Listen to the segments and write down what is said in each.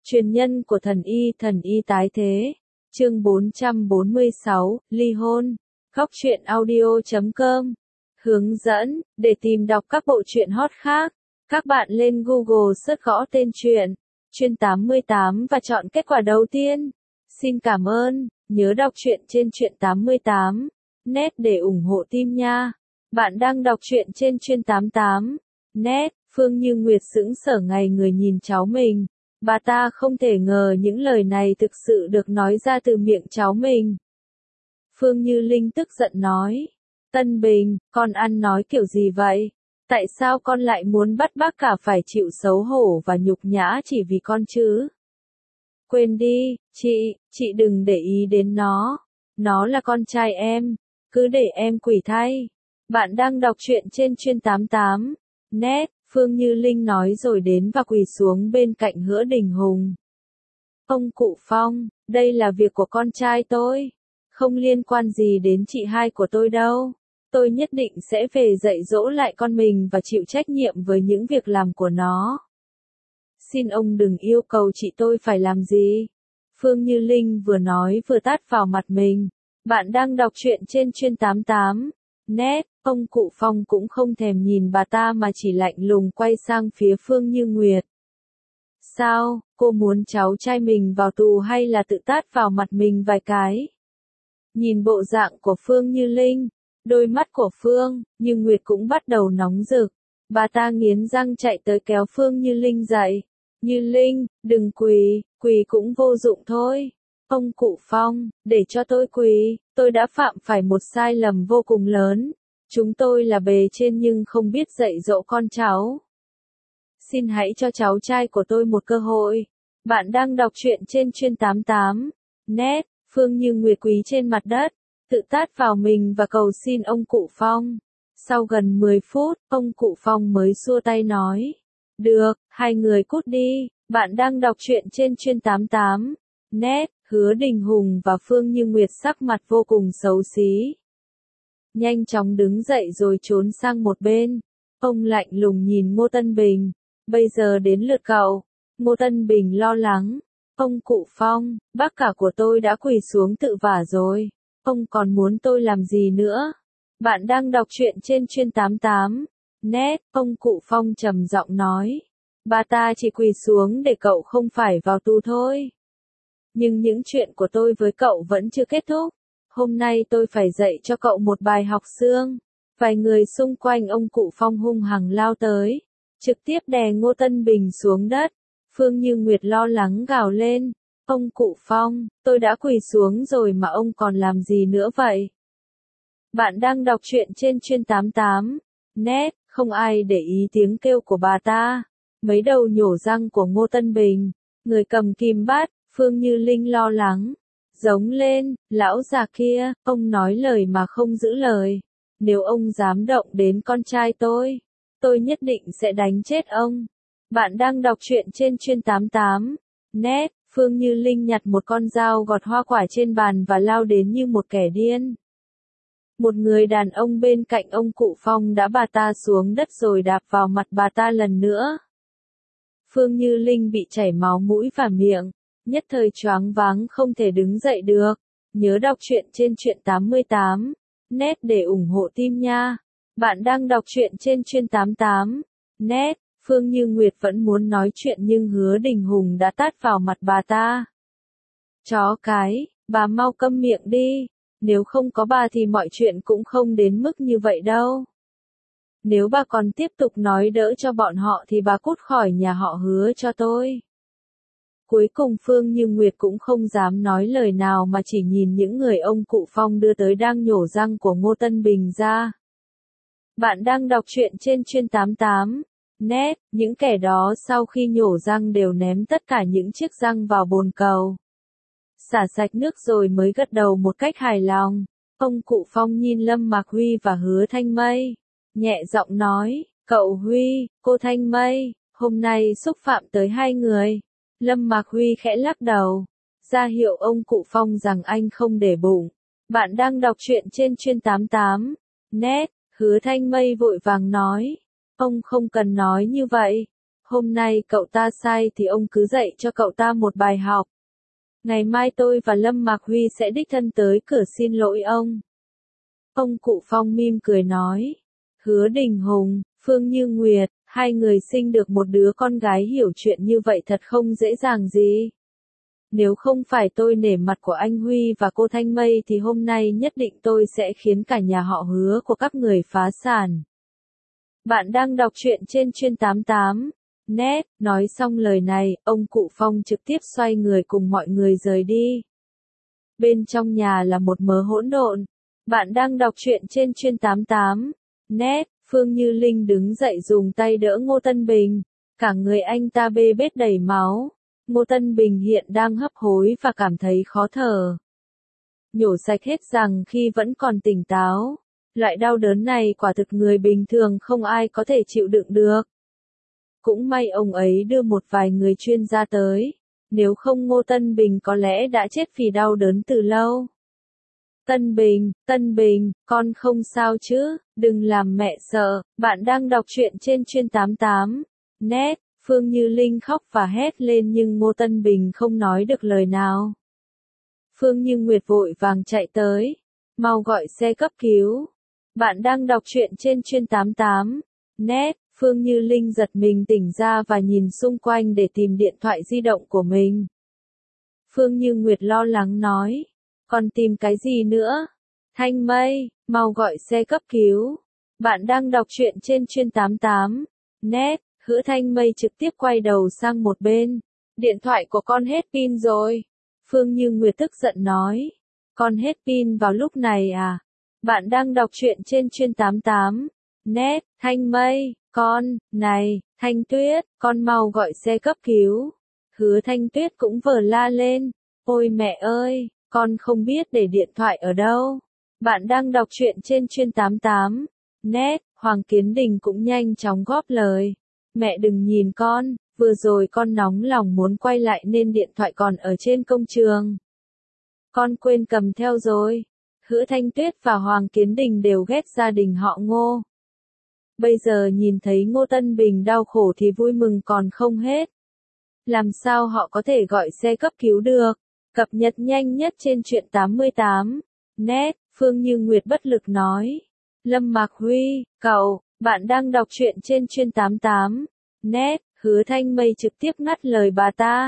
Truyền nhân của thần y tái thế. Chương 446, ly hôn. Góc truyện audio.com. Hướng dẫn, để tìm đọc các bộ truyện hot khác, các bạn lên Google search gõ tên truyện, Chuyên 88 và chọn kết quả đầu tiên. Xin cảm ơn, nhớ đọc truyện trên Truyện 88 net để ủng hộ team nha. Bạn đang đọc truyện trên Chuyên 88 net. Phương Như Nguyệt sững sờ ngày người nhìn cháu mình. Bà ta không thể ngờ những lời này thực sự được nói ra từ miệng cháu mình. Phương Như Linh tức giận nói. Tân Bình, con ăn nói kiểu gì vậy? Tại sao con lại muốn bắt bác cả phải chịu xấu hổ và nhục nhã chỉ vì con chứ? Quên đi, chị đừng để ý đến nó. Nó là con trai em. Cứ để em quỷ thay. Bạn đang đọc truyện trên Chuyên 88 net. Phương Như Linh nói rồi đến và quỳ xuống bên cạnh Hứa Đình Hùng. Ông cụ Phong, đây là việc của con trai tôi. Không liên quan gì đến chị hai của tôi đâu. Tôi nhất định sẽ về dạy dỗ lại con mình và chịu trách nhiệm với những việc làm của nó. Xin ông đừng yêu cầu chị tôi phải làm gì. Phương Như Linh vừa nói vừa tát vào mặt mình. Bạn đang đọc truyện trên Chuyên 88 net. Ông cụ Phong cũng không thèm nhìn bà ta mà chỉ lạnh lùng quay sang phía Phương Như Nguyệt. Sao, cô muốn cháu trai mình vào tù hay là tự tát vào mặt mình vài cái? Nhìn bộ dạng của Phương Như Linh, đôi mắt của Phương Như Nguyệt cũng bắt đầu nóng rực. Bà ta nghiến răng chạy tới kéo Phương Như Linh dậy. Như Linh, đừng quỳ, quỳ cũng vô dụng thôi. Ông cụ Phong, để cho tôi quỳ, tôi đã phạm phải một sai lầm vô cùng lớn. Chúng tôi là bề trên nhưng không biết dạy dỗ con cháu. Xin hãy cho cháu trai của tôi một cơ hội. Bạn đang đọc truyện trên Chuyên 88 net. Phương Như Nguyệt quỳ trên mặt đất, tự tát vào mình và cầu xin ông cụ Phong. Sau gần 10 phút, ông cụ Phong mới xua tay nói. Được, hai người cút đi. Bạn đang đọc truyện trên Chuyên 88 net. Hứa Đình Hùng và Phương Như Nguyệt sắc mặt vô cùng xấu xí. Nhanh chóng đứng dậy rồi trốn sang một bên. Ông lạnh lùng nhìn Ngô Tân Bình. Bây giờ đến lượt cậu. Ngô Tân Bình lo lắng. Ông cụ Phong, bác cả của tôi đã quỳ xuống tự vả rồi. Ông còn muốn tôi làm gì nữa? Bạn đang đọc truyện trên Chuyên 88 net. Ông cụ Phong trầm giọng nói. Bà ta chỉ quỳ xuống để cậu không phải vào tù thôi. Nhưng những chuyện của tôi với cậu vẫn chưa kết thúc. Hôm nay tôi phải dạy cho cậu một bài học xương. Vài người xung quanh ông cụ Phong hung hăng lao tới, trực tiếp đè Ngô Tân Bình xuống đất. Phương Như Nguyệt lo lắng gào lên. Ông cụ Phong, tôi đã quỳ xuống rồi mà ông còn làm gì nữa vậy? Bạn đang đọc truyện trên Chuyên 88 net. Không ai để ý tiếng kêu của bà ta. Mấy đầu nhổ răng của Ngô Tân Bình. Người cầm kim bát, Phương Như Linh lo lắng. Giống lên, lão già kia, ông nói lời mà không giữ lời. Nếu ông dám động đến con trai tôi nhất định sẽ đánh chết ông. Bạn đang đọc truyện trên Chuyên 88 net. Phương Như Linh nhặt một con dao gọt hoa quả trên bàn và lao đến như một kẻ điên. Một người đàn ông bên cạnh ông cụ Phong đã bà ta xuống đất rồi đạp vào mặt bà ta lần nữa. Phương Như Linh bị chảy máu mũi và miệng, nhất thời choáng váng không thể đứng dậy được. Nhớ đọc truyện trên Truyện 88 net để ủng hộ team nha. Bạn đang đọc truyện trên Chuyên 88 net. Phương Như Nguyệt vẫn muốn nói chuyện nhưng Hứa Đình Hùng đã tát vào mặt bà ta. Chó cái, bà mau câm miệng đi. Nếu không có bà thì mọi chuyện cũng không đến mức như vậy đâu. Nếu bà còn tiếp tục nói đỡ cho bọn họ thì bà cút khỏi nhà họ Hứa cho tôi. Cuối cùng Phương Như Nguyệt cũng không dám nói lời nào mà chỉ nhìn những người ông cụ Phong đưa tới đang nhổ răng của Ngô Tân Bình ra. Bạn đang đọc truyện trên Chuyên 88 net. Những kẻ đó sau khi nhổ răng đều ném tất cả những chiếc răng vào bồn cầu. Xả sạch nước rồi mới gật đầu một cách hài lòng. Ông cụ Phong nhìn Lâm Mạc Huy và Hứa Thanh Mây. Nhẹ giọng nói, cậu Huy, cô Thanh Mây, hôm nay xúc phạm tới hai người. Lâm Mạc Huy khẽ lắc đầu, ra hiệu ông cụ Phong rằng anh không để bụng. Bạn đang đọc truyện trên Chuyên 88 net. Hứa Thanh Mây vội vàng nói, ông không cần nói như vậy. Hôm nay cậu ta sai thì ông cứ dạy cho cậu ta một bài học. Ngày mai tôi và Lâm Mạc Huy sẽ đích thân tới cửa xin lỗi ông. Ông cụ Phong mỉm cười nói. Hứa Đình Hùng, Phương Như Nguyệt, hai người sinh được một đứa con gái hiểu chuyện như vậy thật không dễ dàng gì. Nếu không phải tôi nể mặt của anh Huy và cô Thanh Mây thì hôm nay nhất định tôi sẽ khiến cả nhà họ Hứa của các người phá sản. Bạn đang đọc truyện trên Chuyên 88. Net, nói xong lời này, ông cụ Phong trực tiếp xoay người cùng mọi người rời đi. Bên trong nhà là một mớ hỗn độn. Bạn đang đọc truyện trên Chuyên 88. Net, Phương Như Linh đứng dậy dùng tay đỡ Ngô Tân Bình. Cả người anh ta bê bết đầy máu. Ngô Tân Bình hiện đang hấp hối và cảm thấy khó thở. Nhổ sạch hết rằng khi vẫn còn tỉnh táo. Loại đau đớn này quả thực người bình thường không ai có thể chịu đựng được. Cũng may ông ấy đưa một vài người chuyên gia tới. Nếu không Ngô Tân Bình có lẽ đã chết vì đau đớn từ lâu. Tân Bình, con không sao chứ, đừng làm mẹ sợ, bạn đang đọc truyện trên Chuyên 88. Net, Phương Như Linh khóc và hét lên nhưng Ngô Tân Bình không nói được lời nào. Phương Như Nguyệt vội vàng chạy tới. Mau gọi xe cấp cứu. Bạn đang đọc truyện trên Chuyên 88. Net, Phương Như Linh giật mình tỉnh ra và nhìn xung quanh để tìm điện thoại di động của mình. Phương Như Nguyệt lo lắng nói. Còn tìm cái gì nữa? Thanh Mây, mau gọi xe cấp cứu. Bạn đang đọc truyện trên Chuyên 88. Net, Hứa Thanh Mây trực tiếp quay đầu sang một bên. Điện thoại của con hết pin rồi. Phương Như Nguyệt tức giận nói. Con hết pin vào lúc này à? Bạn đang đọc truyện trên Chuyên 88. Net, Thanh Mây, này, Thanh Tuyết, con mau gọi xe cấp cứu. Hứa Thanh Tuyết cũng vờ la lên. Ôi mẹ ơi, con không biết để điện thoại ở đâu. Bạn đang đọc truyện trên Chuyên 88. Net, Hoàng Kiến Đình cũng nhanh chóng góp lời. Mẹ đừng nhìn con, vừa rồi con nóng lòng muốn quay lại nên điện thoại còn ở trên công trường. Con quên cầm theo rồi. Hứa Thanh Tuyết và Hoàng Kiến Đình đều ghét gia đình họ Ngô. Bây giờ nhìn thấy Ngô Tân Bình đau khổ thì vui mừng còn không hết. Làm sao họ có thể gọi xe cấp cứu được? Cập nhật nhanh nhất trên Truyện 88. Net, Phương Như Nguyệt bất lực nói. Lâm Mạc Huy, bạn đang đọc truyện trên Chuyên 88. Net, Hứa Thanh Mây trực tiếp ngắt lời bà ta.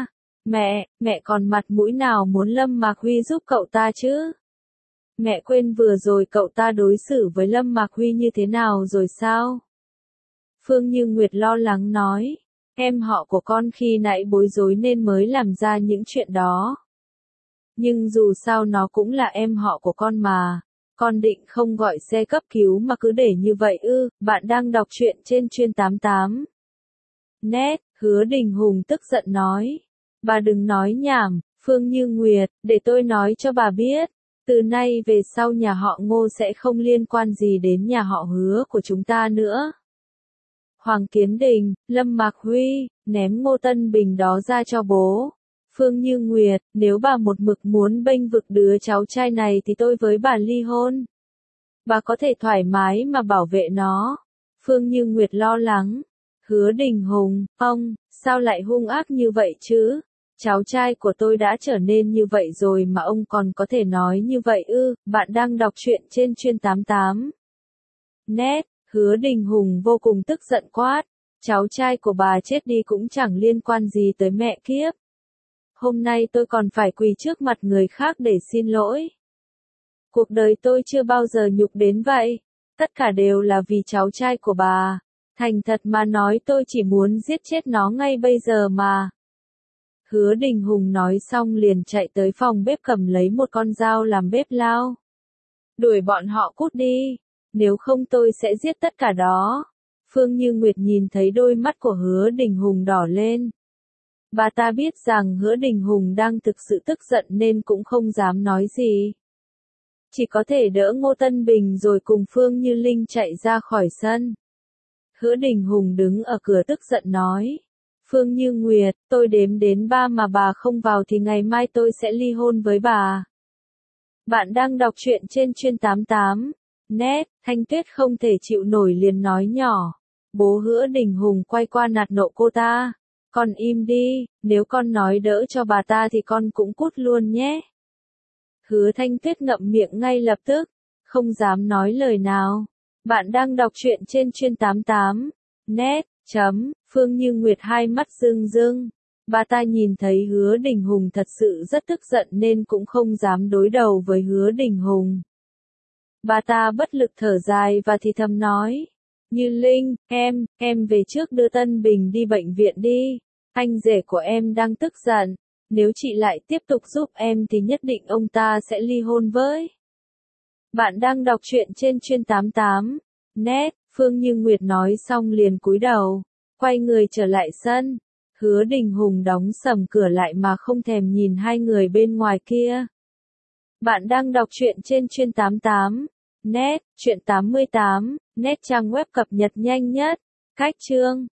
Mẹ còn mặt mũi nào muốn Lâm Mạc Huy giúp cậu ta chứ? Mẹ quên vừa rồi cậu ta đối xử với Lâm Mạc Huy như thế nào rồi sao? Phương Như Nguyệt lo lắng nói. Em họ của con khi nãy bối rối nên mới làm ra những chuyện đó. Nhưng dù sao nó cũng là em họ của con mà. Con định không gọi xe cấp cứu mà cứ để như vậy ư? Bạn đang đọc truyện trên Chuyên 88. Net, Hứa Đình Hùng tức giận nói. Bà đừng nói nhảm, Phương Như Nguyệt, để tôi nói cho bà biết. Từ nay về sau nhà họ Ngô sẽ không liên quan gì đến nhà họ Hứa của chúng ta nữa. Hoàng Kiến Đình, Lâm Mạc Huy, ném Ngô Tân Bình đó ra cho bố. Phương Như Nguyệt, nếu bà một mực muốn bênh vực đứa cháu trai này thì tôi với bà ly hôn. Bà có thể thoải mái mà bảo vệ nó. Phương Như Nguyệt lo lắng. Hứa Đình Hùng, ông, sao lại hung ác như vậy chứ? Cháu trai của tôi đã trở nên như vậy rồi mà ông còn có thể nói như vậy ư? Bạn đang đọc truyện trên Chuyên 88. Net, Hứa Đình Hùng vô cùng tức giận quát. Cháu trai của bà chết đi cũng chẳng liên quan gì tới mẹ kiếp. Hôm nay tôi còn phải quỳ trước mặt người khác để xin lỗi. Cuộc đời tôi chưa bao giờ nhục đến vậy. Tất cả đều là vì cháu trai của bà. Thành thật mà nói tôi chỉ muốn giết chết nó ngay bây giờ mà. Hứa Đình Hùng nói xong liền chạy tới phòng bếp cầm lấy một con dao làm bếp lao. Đuổi bọn họ cút đi. Nếu không tôi sẽ giết tất cả đó. Phương Như Nguyệt nhìn thấy đôi mắt của Hứa Đình Hùng đỏ lên. Bà ta biết rằng Hứa Đình Hùng đang thực sự tức giận nên cũng không dám nói gì. Chỉ có thể đỡ Ngô Tân Bình rồi cùng Phương Như Linh chạy ra khỏi sân. Hứa Đình Hùng đứng ở cửa tức giận nói. Phương Như Nguyệt, tôi đếm đến 3 mà bà không vào thì ngày mai tôi sẽ ly hôn với bà. Bạn đang đọc truyện trên Chuyên 88. Net, Thanh Tuyết không thể chịu nổi liền nói nhỏ. Bố Hứa Đình Hùng quay qua nạt nộ cô ta. Con im đi, nếu con nói đỡ cho bà ta thì con cũng cút luôn nhé. Hứa Thanh Tuyết ngậm miệng ngay lập tức, không dám nói lời nào. Bạn đang đọc truyện trên Truyện 88. Net. Phương Như Nguyệt hai mắt rưng rưng. Bà ta nhìn thấy Hứa Đình Hùng thật sự rất tức giận nên cũng không dám đối đầu với Hứa Đình Hùng. Bà ta bất lực thở dài và thì thầm nói. Như Linh, em về trước đưa Tân Bình đi bệnh viện đi. Anh rể của em đang tức giận. Nếu chị lại tiếp tục giúp em thì nhất định ông ta sẽ ly hôn với. Bạn đang đọc truyện trên Truyện 88. Net. Phương Như Nguyệt nói xong liền cúi đầu, quay người trở lại sân. Hứa Đình Hùng đóng sầm cửa lại mà không thèm nhìn hai người bên ngoài kia. Bạn đang đọc truyện trên Truyện 88. Net. Truyện 88. Net trang web cập nhật nhanh nhất. Cách chương.